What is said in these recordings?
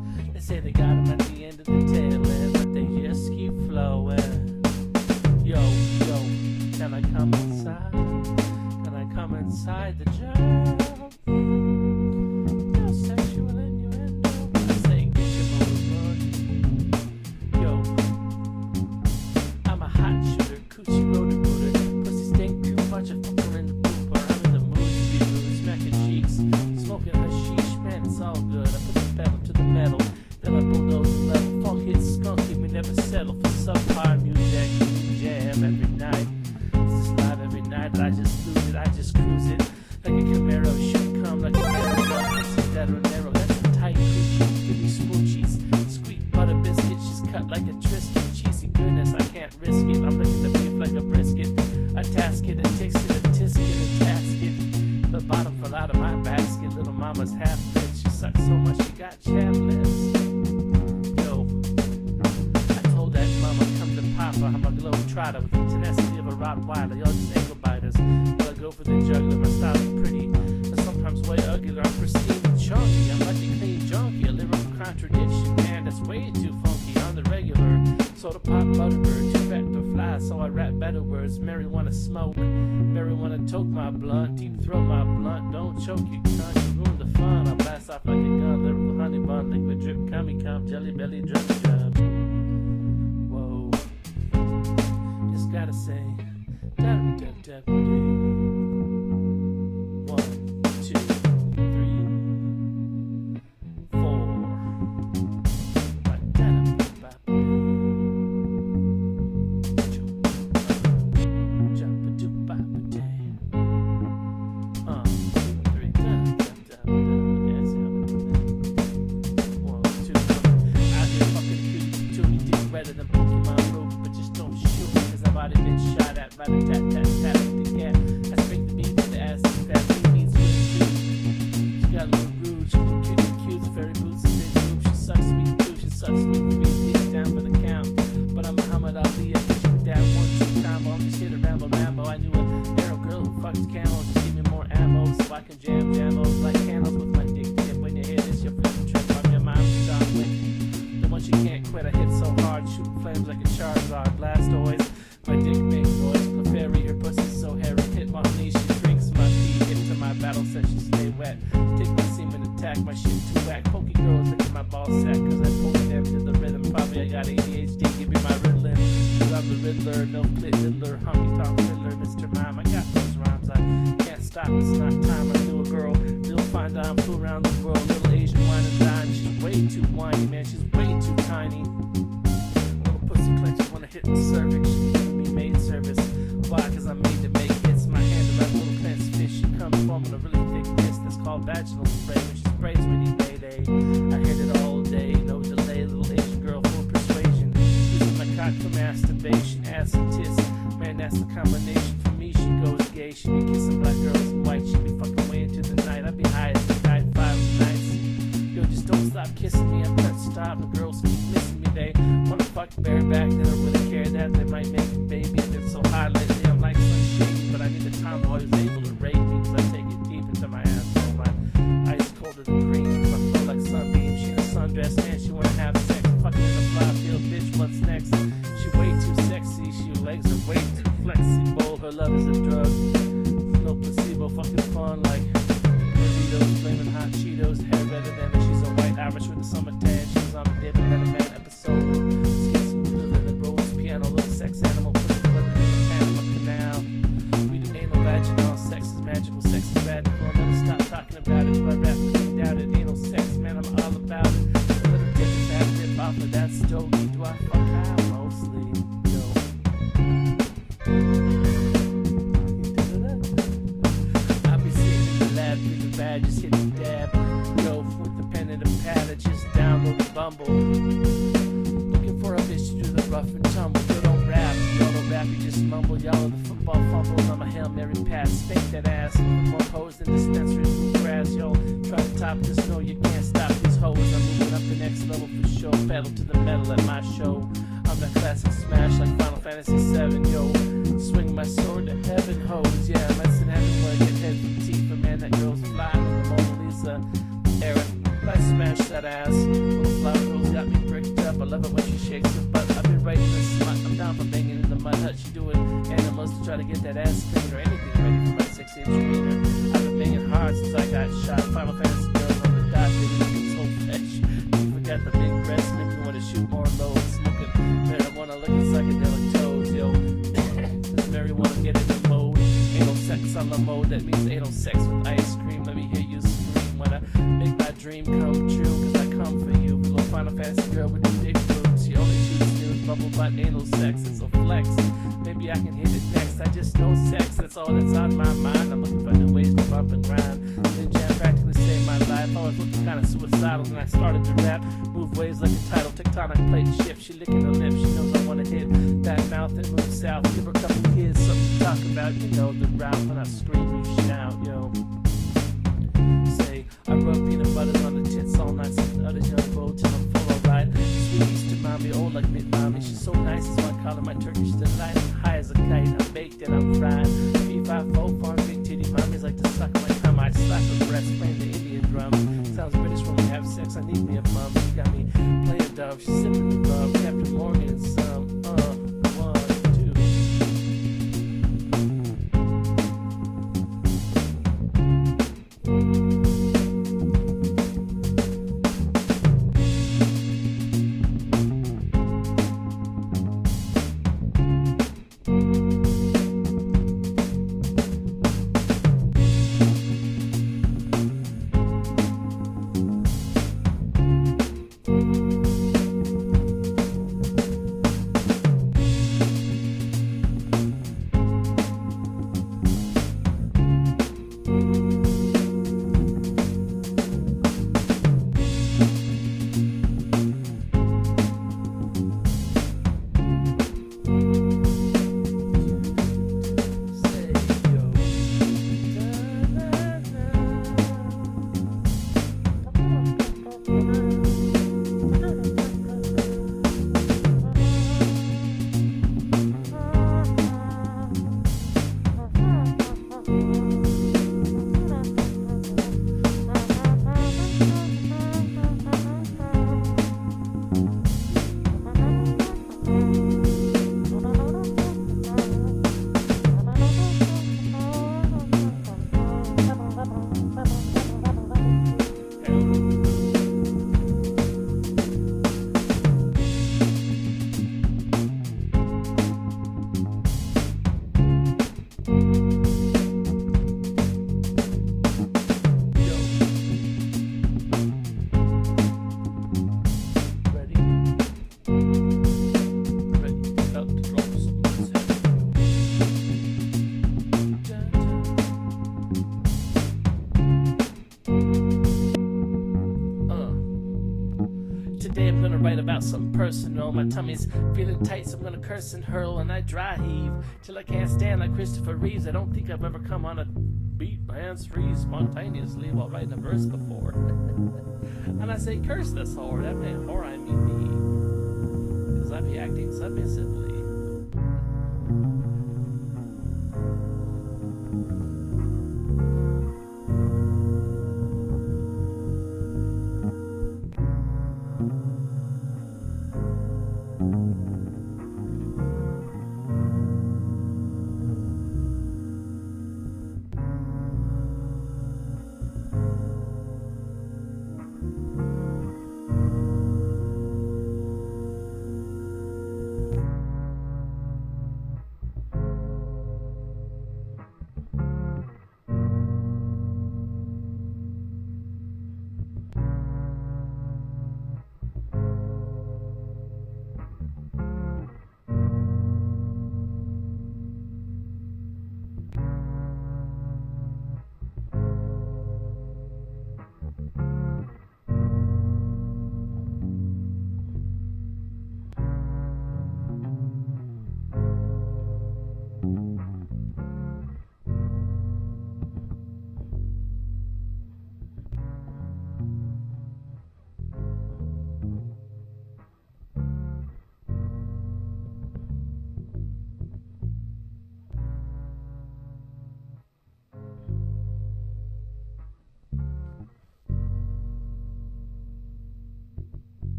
They say they got them at the end of the tail end, but they just keep flowing. Yo, can I come inside? Can I come inside the jail? No sexual innuendo. I say get your motor running. Yo, I'm a hot shooter, coochie rotor booter. Pussy stink too much, I fuck her in the pooper. I'm in the mood to be rude, smacking cheeks, smoking hashish, man, it's all good. I put the pedal to the metal, then I bulldoze the level. Funk hits skunky, we never settle for subpar music. Jam every night, it's just live every night. I just lose it, I just cruise it like a Camaro. Should come like a arrow. Pussy that or narrow, that's a tight coochie. Give me smoochies, sweet butter biscuit. She's cut like a Triscuit. Cheesy goodness, I can't risk it. I'm looking the beef like a brisket. I task it, a takes it, a tisket, a tasket. The bottom fell out of my basket. Little mama's half bitch. She sucks so much she got chapped lips. Yo, I told that mama come to Papa. I'm a globe trotter with the tenacity of a Rottweiler. Y'all just ankle biters. But I go for the juggler. My style is pretty, but sometimes way uglier. I'm pristine and chunky. I'm like a clean junkie. A lyrical contradiction, man. That's way too funky on the regular. Soda pop butterbird, too fat to fly, so I rap better words. Marijuana smoke, marijuana toke my blunt, deep throat my blunt. Don't choke, you cunt, you ruin the fun. I blast off like a gun, lyrical honey bun, liquid drip, cummy cum, jelly belly, drip job. Whoa, just gotta say, dab dab dab dab. 1, 2, 3, 4. Better than Pokemon Rope, but just don't shoot, cause I've already been shot at by the tat with the cat. I speak the beat with the ass and that beat means good too. She got a little rude, she can kick the cute, fairy boots and big boobs. She sucks me too, she sucks me three, leaves down for the count. But I'm Muhammad Ali, I hit you with that 1-2 combo. I'm just here to rambo. I knew a arrow girl who fucks camels, just give me more ammo so I can jam jamos like candles with my dick tip. When you hear this, you're flipping trip on your mind, John Wick. Once you can't quit, I hit so hard, shooting flames like a Charizard. Blastoise, my dick makes noise. Clefairy, her pussy's so hairy. Hit my knee, she drinks my pee. Hit to my battle, says she stay wet. Take my semen, attack my shit too whack. Pokey girls, look at my ball sack, cause I poke them to the rhythm. Probably I got ADHD, give me my Ritalin. Cause I'm the Riddler, no clit diddler, honky tonk fiddler, Mr. Mime. I got those rhymes, I can't stop, it's not time. I knew a girl, real fine dime, flew around the world. Little Asian wine and dine, she's way too whiny, man, she's way too tiny. Little pussy clenches wanna hit the cervix. She giving me maid service. Why? Cause I'm made to make hits. My hand is like little clenched fish. She comes from a really thick fist that's called vaginal spray. When she sprays with you, day. I hit it all day, no delay. Little Asian girl full of persuasion. Using my cock for masturbation. Ass and tits, man, that's the combination. For me, she goes gay. She be kissing black girls in white. She be fucking way into the night. I be high as the guy 5 nights. Yo, just don't stop kissing me. I can't stop. The girls keep missing me. They wanna fuck bareback. They don't really care that they might make a baby. I've been so high lately, I'm like some shady. But I need a tomboy who's able to rape me, cause I take it deep into my asshole. My ice colder than cream. I flow like sunbeam. She in a sundress, man. She wanna have sex. Fucking in a fly field, bitch. What's next? She way too sexy. She legs are way too flexible. Her love is a drug. No placebo. Fucking fun like Doritos, flaming hot Cheetos. Hair redder than her. She's a white Irish with a summer tan. She was on a dip and then a man episode. Skin smoother than the rose piano. Little sex animal. Put the blood in the Panama Canal. We do anal vaginal. Sex is magical. Sex is radical. I'll never stop talking about it. But I rap clean down it. Anal sex, man. I'm all about it. A little dick and fat dip off of that stogie. Do I fuck high? Mostly. Yo. I'll be sitting in the lab, breathing bad, just hit the dab. Yo, with the pen and the pad, I just download the Bumble. Looking for a bitch to do the rough and tumble. You don't rap, you just mumble. Y'all are the football fumbles. I'm a Hail Mary pass, spank that ass. More hoes than dispensary bluegrass. Yo, try to top this, no, you can't stop these hoes. I'm moving up the next level for sure. Pedal to the metal at my show. I'm that classic smash like Final Fantasy 7, yo. Swing my sword to heaven, hoes. Yeah, let's in heaven where I get head from Tifa. Man, that girl's fly like the Mona Lisa. Era, like smash that ass. Little flower girl's got me bricked up. I love it when she shakes her butt. I've been writing this slut. I'm down for banging in the mud hut. She doing animals to try to get that ass clean or anything ready for my 6-inch wiener. I've been banging hard since I got shot. Final Fantasy girls on the dot, baby, looking so fresh. You forgot the big breasts, make me want to shoot more loads. Smoking marijuana, looking psychedelic toes, yo. This marijuana get in the mode. Anal sex on the mode, that means anal sex with ice cream. Let me hear you scream when I make my dream come true. Cause I come for you, little Final Fantasy girl with the big boobs. She only shoots news, bubble butt, anal sex. It's a flex. Maybe I can hit it next. I just know sex, that's all that's on my mind. I'm looking for new ways to bump and grind. Then Jam practically saved my life. I was looking kinda suicidal when I started to rap. Move waves like a tidal, tectonic plate shift. She licking her lips, she knows I wanna hit that mouth and move south. Give her a couple kids, something to talk about. You know the route when I scream, you shout, yo. Say, I rub peanut butter on the tits all night, something other young boat till I'm full alright. Sweet Easter mommy, old like mid mommy. She's so nice, so I call her my Turkish delight. I'm high as a kite, I'm baked and I'm fried. 3-5-4 farm, big titty mommies like to suck my thumb. I slap her breast, playing the Indian drum. Sounds British when we have sex, I need me a mum. She got me playing dove, she's sipping the rum. Captain Morgan and some, 1, 2. Today I'm gonna write about something personal. My tummy's feeling tight, so I'm gonna curse and hurl, and I dry heave till I can't stand like Christopher Reeves. I don't think I've ever come on a beat hands free spontaneously while writing a verse before. And I say curse this whore, that meant whore, I mean me, cause I be acting submissively.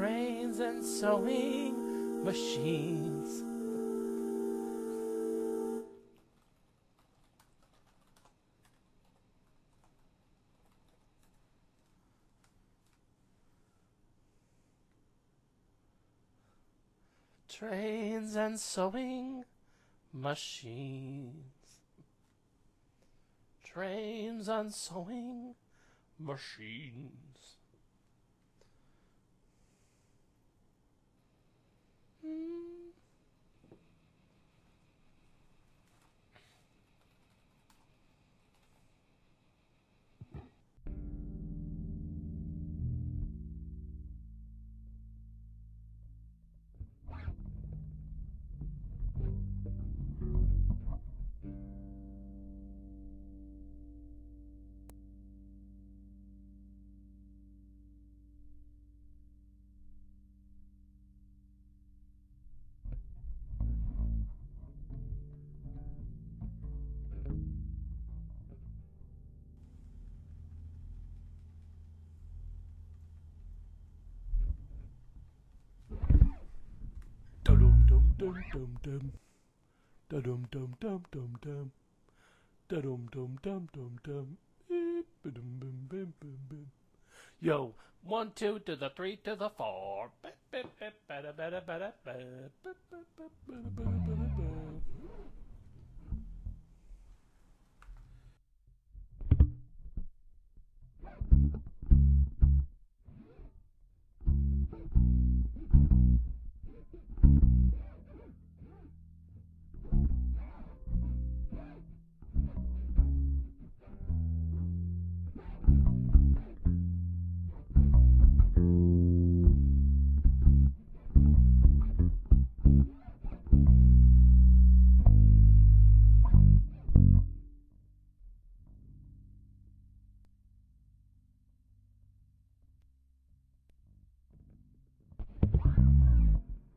trains and sewing machines. Trains and sewing machines. Trains and sewing machines. Dum dum dum dum dum. Da dum dum dum dum dum. Da dum dum dum dum dum. Bum bum bum bum bum. Yo, 1, 2 to the 3 to the 4.